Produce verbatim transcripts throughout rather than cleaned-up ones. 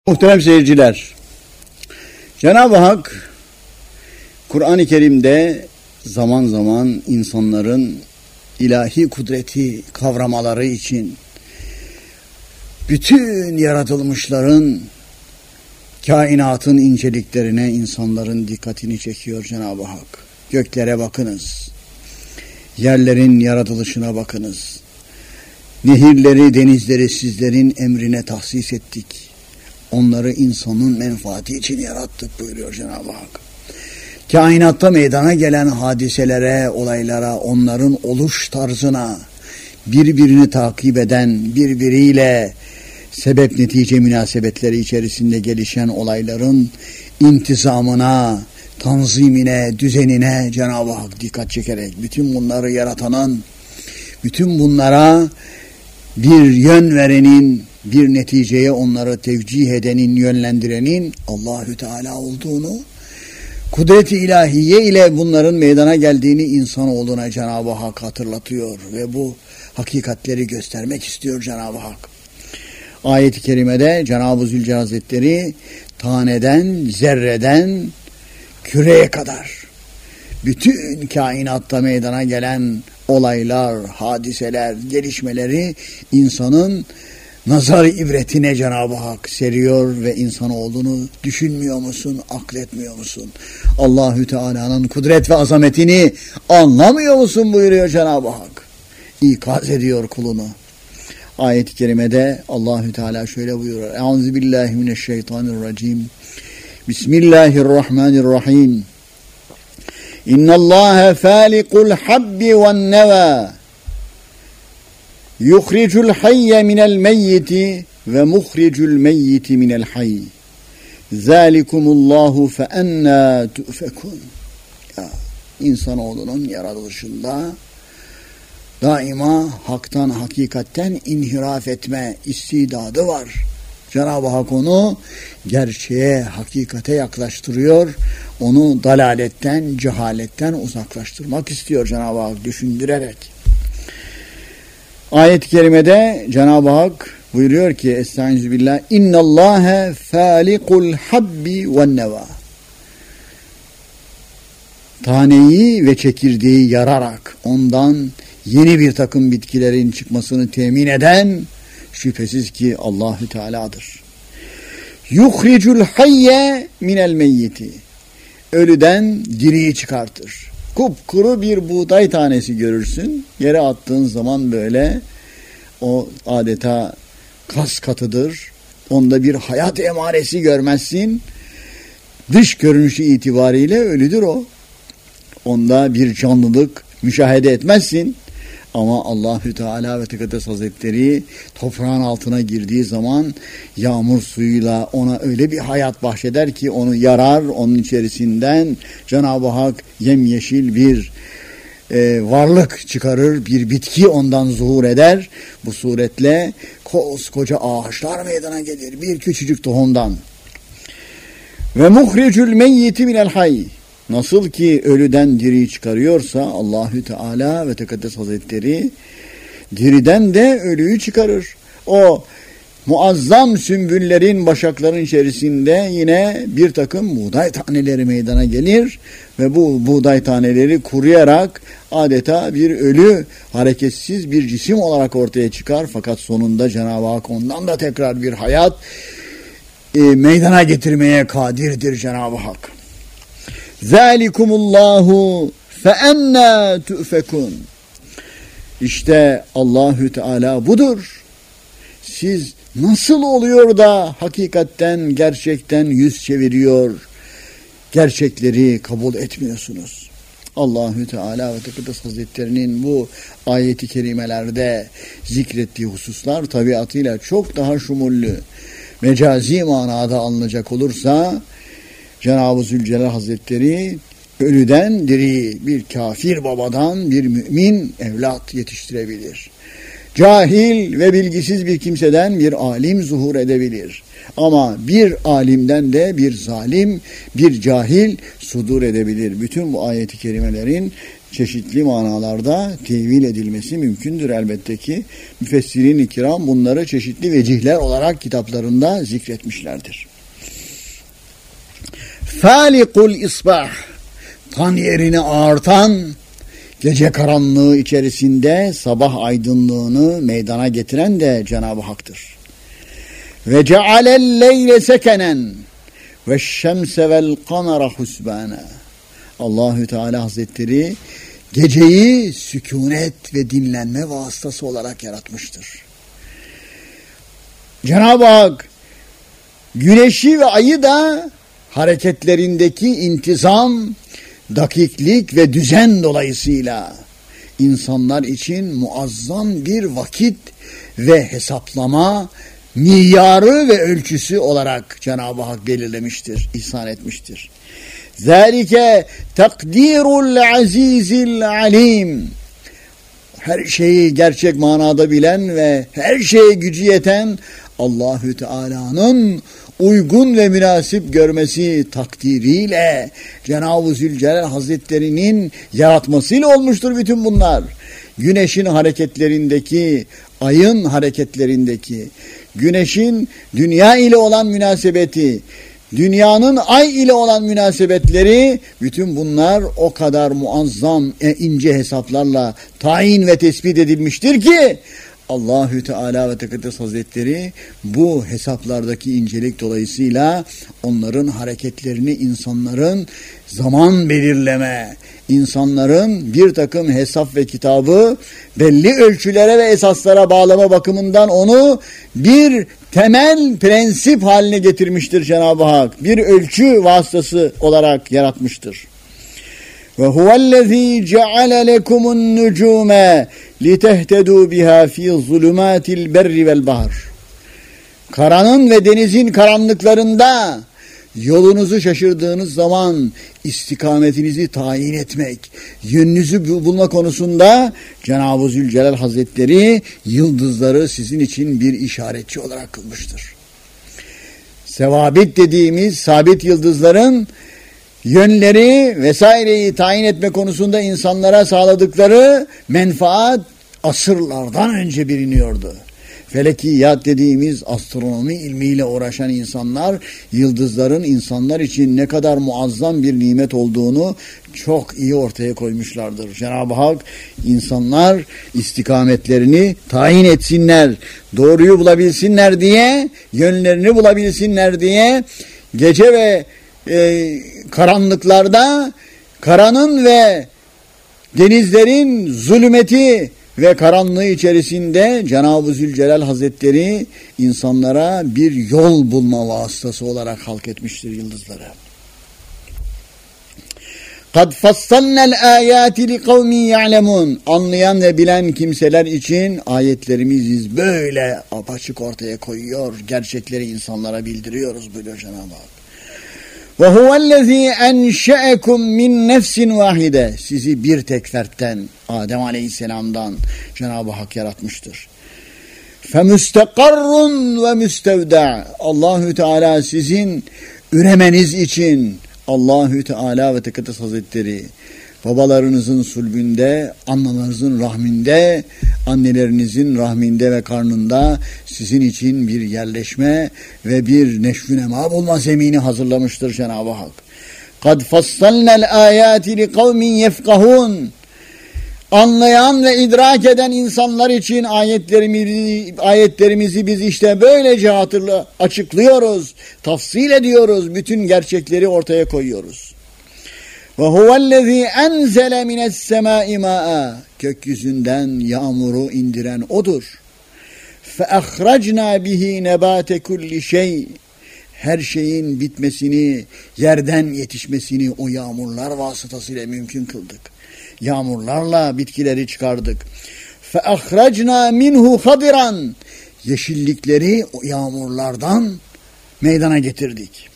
Muhterem seyirciler, Cenab-ı Hak Kur'an-ı Kerim'de zaman zaman insanların ilahi kudreti kavramaları için bütün yaratılmışların, kainatın inceliklerine insanların dikkatini çekiyor Cenab-ı Hak. Göklere bakınız, yerlerin yaratılışına bakınız, nehirleri, denizleri sizlerin emrine tahsis ettik. Onları insanın menfaati için yarattık buyuruyor Cenab-ı Hak. Kainatta meydana gelen hadiselere, olaylara, onların oluş tarzına, birbirini takip eden, birbiriyle sebep netice münasebetleri içerisinde gelişen olayların intizamına, tanzimine, düzenine Cenab-ı Hak dikkat çekerek bütün bunları yaratanın, bütün bunlara bir yön verenin, bir neticeye onları tevcih edenin, yönlendirenin Allahü Teala olduğunu, kudret-i ilahiye ile bunların meydana geldiğini insanoğluna Cenab-ı Hak hatırlatıyor ve bu hakikatleri göstermek istiyor Cenab-ı Hak. Ayet-i kerimede Cenab-ı Zülcelal Hazretleri taneden, zerreden küreye kadar bütün kainatta meydana gelen olaylar, hadiseler, gelişmeleri insanın nazar ibretine Cenab-ı Hak seriyor ve insanoğlunu düşünmüyor musun, akletmiyor musun? Allahü Teala'nın kudret ve azametini anlamıyor musun buyuruyor Cenab-ı Hak. İkaz ediyor kulunu. Ayet-i kerimede Allahü Teala şöyle buyuruyor. Euzubillahimineşşeytanirracim. Bismillahirrahmanirrahim. İnnallâhe fâlikul habbi ven nevâ. Yuhricul hayye minel meyyiti ve muhricul meyyiti minel hayy. Zalikumullahu fe enna tu'fekun. Ya, insanoğlunun yaratılışında daima haktan, hakikatten inhiraf etme istidadı var. Cenab-ı Hak onu gerçeğe, hakikate yaklaştırıyor. Onu dalaletten, cehaletten uzaklaştırmak istiyor Cenab-ı Hak düşündürerek. Ayet-i kerimede Cenab-ı Hak buyuruyor ki Estağfirullah, İnnallâhe fâlikul habbi ven nevâ. Taneyi ve çekirdeği yararak ondan yeni bir takım bitkilerin çıkmasını temin eden şüphesiz ki Allahü Teala'dır. Yuhricul hayye minel meyyiti. Ölüden diriyi çıkartır. Kupkuru bir buğday tanesi görürsün. Yere attığın zaman böyle o adeta kas katıdır. Onda bir hayat emaresi görmezsin. Dış görünüşü itibariyle ölüdür o. Onda bir canlılık müşahede etmezsin. Ama Allahü Teala ve Tekaddes Hazretleri toprağın altına girdiği zaman yağmur suyuyla ona öyle bir hayat bahşeder ki onu yarar, onun içerisinden Cenab-ı Hak yemyeşil bir e, varlık çıkarır, bir bitki ondan zuhur eder. Bu suretle koskoca ağaçlar meydana gelir bir küçücük tohumdan. Ve muhricül meyyiti minel hayy. Nasıl ki ölüden diriyi çıkarıyorsa Allahü Teala ve Tekaddes Hazretleri diriden de ölüyü çıkarır. O muazzam sümbüllerin, başakların içerisinde yine bir takım buğday taneleri meydana gelir ve bu buğday taneleri kuruyarak adeta bir ölü, hareketsiz bir cisim olarak ortaya çıkar. Fakat sonunda Cenab-ı Hak ondan da tekrar bir hayat e, meydana getirmeye kadirdir Cenab-ı Hak. Zalikumullahu fe enna tu'fekun. İşte Allahü Teala budur. Siz nasıl oluyor da hakikatten, gerçekten yüz çeviriyor, gerçekleri kabul etmiyorsunuz? Allahü Teala ve Tekaddes Hazretlerinin bu ayeti kerimelerde zikrettiği hususlar tabiatıyla çok daha şumullü. Mecazi manada alınacak olursa Cenab-ı Zülcelal Hazretleri ölüden diri, bir kafir babadan bir mümin evlat yetiştirebilir. Cahil ve bilgisiz bir kimseden bir alim zuhur edebilir. Ama bir alimden de bir zalim, bir cahil sudur edebilir. Bütün bu ayet-i kerimelerin çeşitli manalarda tevil edilmesi mümkündür elbette ki. Müfessirin-i kiram bunları çeşitli vecihler olarak kitaplarında zikretmişlerdir. Falikul isbah, tan yerini ağartan, gece karanlığı içerisinde sabah aydınlığını meydana getiren de Cenab-ı Hak'tır. Ve cealel leyle sekenen ve şemse vel kamera husbana. Allahü Teala Hazretleri geceyi sükunet ve dinlenme vasıtası olarak yaratmıştır. Cenab-ı Hak güneşi ve ayı da hareketlerindeki intizam, dakiklik ve düzen dolayısıyla insanlar için muazzam bir vakit ve hesaplama miyarı ve ölçüsü olarak Cenab-ı Hak belirlemiştir, ihsan etmiştir. Zalike takdirul azizil alim. Her şeyi gerçek manada bilen ve her şeye gücü yeten Allahü Teala'nın uygun ve münasip görmesi takdiriyle Cenab-ı Zülcelal Hazretleri'nin yaratmasıyla olmuştur bütün bunlar. Güneşin hareketlerindeki, ayın hareketlerindeki, güneşin dünya ile olan münasebeti, dünyanın ay ile olan münasebetleri, bütün bunlar o kadar muazzam, e, ince hesaplarla tayin ve tespit edilmiştir ki Allahü Teala ve Tekaddes Hazretleri bu hesaplardaki incelik dolayısıyla onların hareketlerini insanların zaman belirleme, insanların bir takım hesap ve kitabı belli ölçülere ve esaslara bağlama bakımından onu bir temel prensip haline getirmiştir Cenab-ı Hak. Bir ölçü vasıtası olarak yaratmıştır. Ve huvellezî ceale lekumun nucûme litehtedû biha fî zulümâtil berri vel bahr. Karanın ve denizin karanlıklarında yolunuzu şaşırdığınız zaman istikametinizi tayin etmek, yönünüzü bulma konusunda Cenab-ı Zülcelal Hazretleri yıldızları sizin için bir işaretçi olarak kılmıştır. Sevabit dediğimiz sabit yıldızların yönleri vesaireyi tayin etme konusunda insanlara sağladıkları menfaat asırlardan önce biliniyordu. Felekiyat dediğimiz astronomi ilmiyle uğraşan insanlar yıldızların insanlar için ne kadar muazzam bir nimet olduğunu çok iyi ortaya koymuşlardır. Cenab-ı Hak insanlar istikametlerini tayin etsinler, doğruyu bulabilsinler diye, yönlerini bulabilsinler diye gece ve e, karanlıklarda karanın ve denizlerin zulümeti ve karanlığı içerisinde Cenab-ı Zülcelal Hazretleri insanlara bir yol bulma vasıtası olarak halk etmiştir yıldızları. قَدْ فَصَّلْنَا الْآيَاتِ لِقَوْمٍ يَعْلَمُونَ. Anlayan ve bilen kimseler için ayetlerimizi böyle apaçık ortaya koyuyor, gerçekleri insanlara bildiriyoruz buyuruyor Cenab-ı Hak. وَهُوَ الَّذ۪ي اَنْشَأَكُمْ مِنْ نَفْسٍ وَاحِدَةٍ. Sizi bir tek fertten, Adem Aleyhisselam'dan Cenab-ı Hak yaratmıştır. فَمُسْتَقَرٌ وَمُسْتَوْدَعٌ. Allahü Teala sizin üremeniz için Allahü Teala ve Tekaddes Hazretleri babalarınızın sulbünde, analarınızın rahminde, annelerinizin rahminde ve karnında sizin için bir yerleşme ve bir neşvünema bulma zemini hazırlamıştır Cenab-ı Hak. قَدْ فَصَّلْنَا الْآيَاتِ لِقَوْمٍ يَفْقَهُونَ. Anlayan ve idrak eden insanlar için ayetlerimizi, ayetlerimizi biz işte böylece hatırla, açıklıyoruz, tafsil ediyoruz, bütün gerçekleri ortaya koyuyoruz. وَهُوَ الَّذ۪ي اَنْزَلَ مِنَ السَّمَاءِ مَاءً. Gökyüzünden yağmuru indiren O'dur. فَاَخْرَجْنَا بِهِ نَبَاتَ كُلِّ شَيْءٍ. Her şeyin bitmesini, yerden yetişmesini o yağmurlar vasıtasıyla mümkün kıldık. Yağmurlarla bitkileri çıkardık. فَاَخْرَجْنَا مِنْهُ خَضِرًا. Yeşillikleri o yağmurlardan meydana getirdik.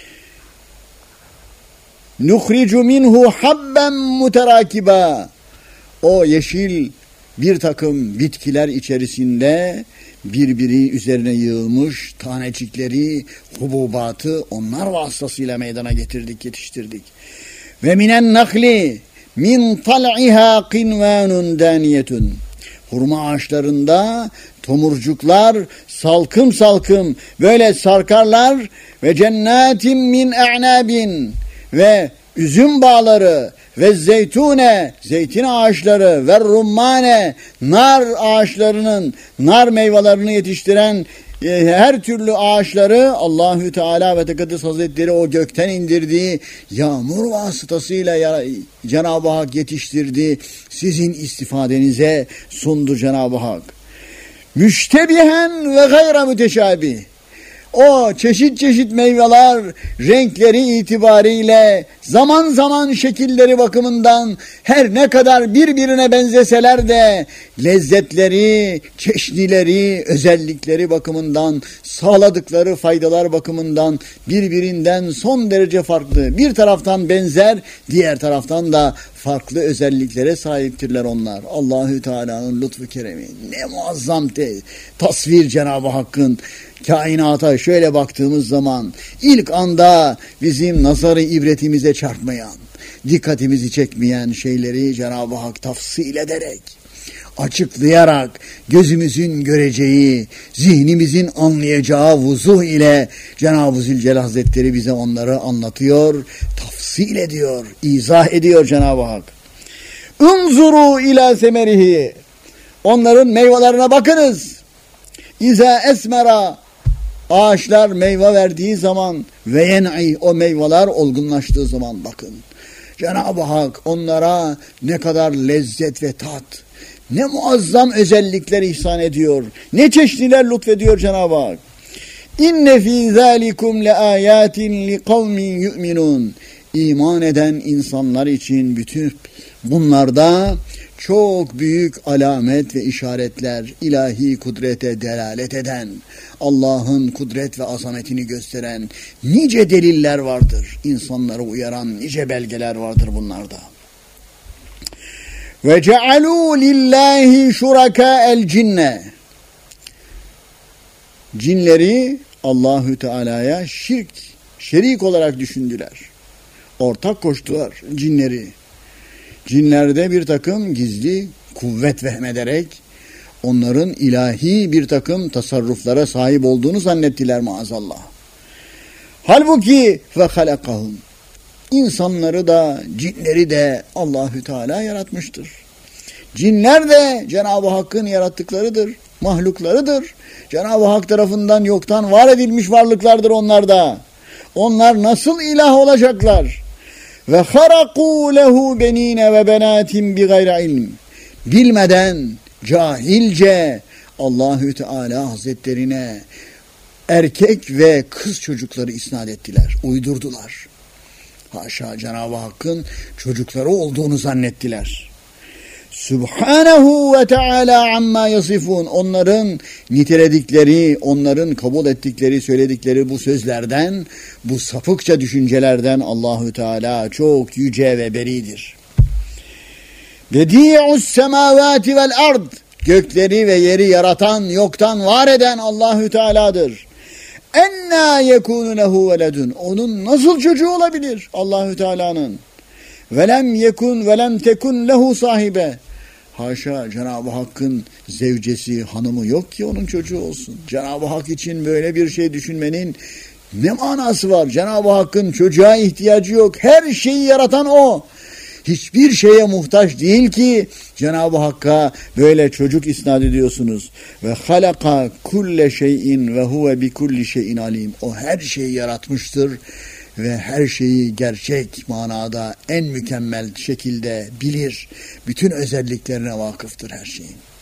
Nuhricu minhu habben muterakiba. O yeşil bir takım bitkiler içerisinde birbiri üzerine yığılmış tanecikleri, hububatı onlar vasıtasıyla meydana getirdik, yetiştirdik. Ve minen nakli. min tal'iha qinvanun daniyetun. Hurma ağaçlarında tomurcuklar salkım salkım böyle sarkarlar ve cennetin min a'nabin ve üzüm bağları ve zeytune, zeytin ağaçları ve rummane, nar ağaçlarının, nar meyvelerini yetiştiren e, her türlü ağaçları Allahü Teala ve Tekaddes Hazretleri o gökten indirdiği yağmur vasıtasıyla ya, Cenab-ı Hak yetiştirdi. Sizin istifadenize sundu Cenab-ı Hak. Müştebihen ve gayra müteşabih. O çeşit çeşit meyveler renkleri itibariyle zaman zaman şekilleri bakımından her ne kadar birbirine benzeseler de lezzetleri, çeşnileri, özellikleri bakımından sağladıkları faydalar bakımından birbirinden son derece farklı. Bir taraftan benzer, diğer taraftan da farklı özelliklere sahiptirler onlar. Allahü Teala'nın lütfu keremi. Ne muazzam te tasvir Cenab-ı Hakk'ın. Kainata şöyle baktığımız zaman ilk anda bizim nazarı ibretimize çarpmayan, dikkatimizi çekmeyen şeyleri Cenab-ı Hak tafsil ederek, açıklayarak gözümüzün göreceği, zihnimizin anlayacağı vuzuh ile Cenab-ı Zülcelal Hazretleri bize onları anlatıyor, tafsil ediyor, izah ediyor Cenab-ı Hak. Unzuru ila semerihi. Onların meyvelerine bakınız. İza esmera. Ağaçlar meyve verdiği zaman ve yen'i o meyveler olgunlaştığı zaman bakın. Cenab-ı Hak onlara ne kadar lezzet ve tat, ne muazzam özellikler ihsan ediyor. Ne çeşitler lütfediyor Cenab-ı Hak. İnne fî zâlikum le âyâtin li kavmin yu'minûn. İman eden insanlar için bütün bunlarda çok büyük alamet ve işaretler, ilahi kudrete delalet eden, Allah'ın kudret ve azametini gösteren nice deliller vardır. İnsanları uyaran nice belgeler vardır bunlarda. Ve cealû lillahi şurakâ'el cinne. Cinleri Allahü Teala'ya şirk, şerik olarak düşündüler. Ortak koştular cinleri. Cinlerde bir takım gizli kuvvet vehmederek onların ilahi bir takım tasarruflara sahip olduğunu zannettiler maazallah. Halbuki ve halakahum. İnsanları da cinleri de Allahü Teala yaratmıştır. Cinler de Cenab-ı Hakk'ın yarattıklarıdır, mahluklarıdır. Cenab-ı Hak tarafından yoktan var edilmiş varlıklardır onlar da. Onlar nasıl ilah olacaklar? Ve harakû lehu benîne ve benâtin bi gayri ilm. Bilmeden, cahilce Allahü Teala Hazretlerine erkek ve kız çocukları isnat ettiler, uydurdular. Haşa, Cenab-ı Hakk'ın çocukları olduğunu zannettiler. Subhanahu ve Teala amma yasifun. Onların niteledikleri, onların kabul ettikleri, söyledikleri bu sözlerden, bu sapıkça düşüncelerden Allahü Teala çok yüce ve beridir. Bedi'us semavati vel ard. Gökleri ve yeri yaratan, yoktan var eden Allahü Teala'dır. Enna yekunu lehu veledun. Onun nasıl çocuğu olabilir Allahü Teala'nın? Velem yekun velem tekun lehu sahibe. Haşa, Cenab-ı Hakk'ın zevcesi, hanımı yok ki onun çocuğu olsun. Cenab-ı Hak için böyle bir şey düşünmenin ne manası var? Cenab-ı Hakk'ın çocuğa ihtiyacı yok. Her şeyi yaratan O. Hiçbir şeye muhtaç değil ki Cenab-ı Hakk'a böyle çocuk isnat ediyorsunuz. Ve halaka kulle şeyin ve huve bi kulli şeyin alim. O her şeyi yaratmıştır ve her şeyi gerçek manada en mükemmel şekilde bilir. Bütün özelliklerine vakıftır her şeyin.